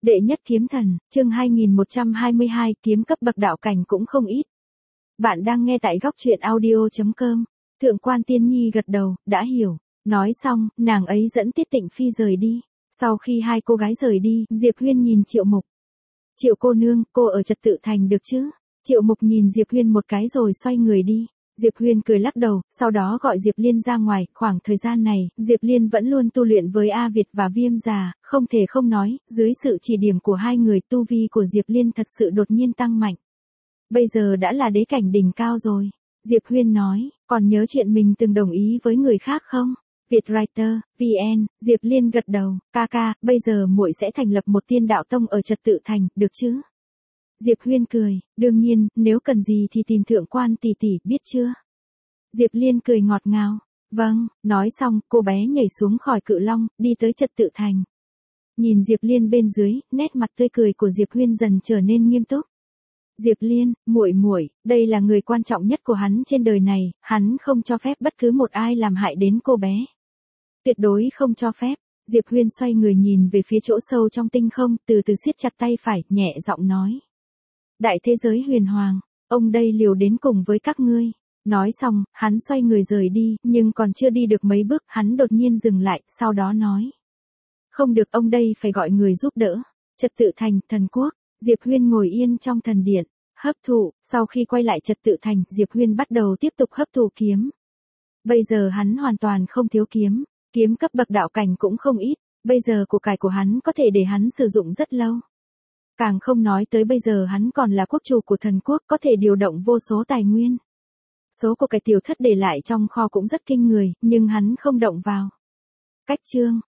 Đệ nhất kiếm thần, chương 2122, kiếm cấp bậc đạo cảnh cũng không ít. Bạn đang nghe tại góc truyện audio.com. Thượng quan Tiên Nhi gật đầu, đã hiểu. Nói xong, nàng ấy dẫn Tiết Tịnh Phi rời đi. Sau khi hai cô gái rời đi, Diệp Huyên nhìn Triệu Mục. Triệu cô nương, cô ở Trật Tự Thành được chứ? Triệu Mục nhìn Diệp Huyên một cái rồi xoay người đi. Diệp Huyên cười lắc đầu, sau đó gọi Diệp Liên ra ngoài. Khoảng thời gian này, Diệp Liên vẫn luôn tu luyện với A Việt và Viêm Già, không thể không nói, dưới sự chỉ điểm của hai người, tu vi của Diệp Liên thật sự đột nhiên tăng mạnh. Bây giờ đã là đế cảnh đỉnh cao rồi. Diệp Huyên nói, còn nhớ chuyện mình từng đồng ý với người khác không? Vietwriter, VN, Diệp Liên gật đầu, ca, bây giờ muội sẽ thành lập một tiên đạo tông ở Trật Tự Thành, được chứ? Diệp Huyên cười, đương nhiên, nếu cần gì thì tìm thượng quan tỷ tỷ, biết chưa? Diệp Liên cười ngọt ngào, vâng, nói xong, cô bé nhảy xuống khỏi cự long, đi tới Trật Tự Thành. Nhìn Diệp Liên bên dưới, nét mặt tươi cười của Diệp Huyên dần trở nên nghiêm túc. Diệp Liên, muội, đây là người quan trọng nhất của hắn trên đời này, hắn không cho phép bất cứ một ai làm hại đến cô bé. Tuyệt đối không cho phép. Diệp Huyên xoay người nhìn về phía chỗ sâu trong tinh không, từ từ siết chặt tay phải, nhẹ giọng nói. Đại thế giới huyền hoàng, ông đây liều đến cùng với các ngươi. Nói xong, hắn xoay người rời đi, nhưng còn chưa đi được mấy bước, hắn đột nhiên dừng lại, sau đó nói. Không được, ông đây phải gọi người giúp đỡ. Trật Tự Thành, thần quốc. Diệp Huyên ngồi yên trong thần điện, hấp thụ, sau khi quay lại Trật Tự Thành, Diệp Huyên bắt đầu tiếp tục hấp thụ kiếm. Bây giờ hắn hoàn toàn không thiếu kiếm, kiếm cấp bậc đạo cảnh cũng không ít, bây giờ của cải của hắn có thể để hắn sử dụng rất lâu. Càng không nói tới bây giờ hắn còn là quốc chủ của thần quốc, có thể điều động vô số tài nguyên. Số của cải tiểu thất để lại trong kho cũng rất kinh người, nhưng hắn không động vào. Cách chương,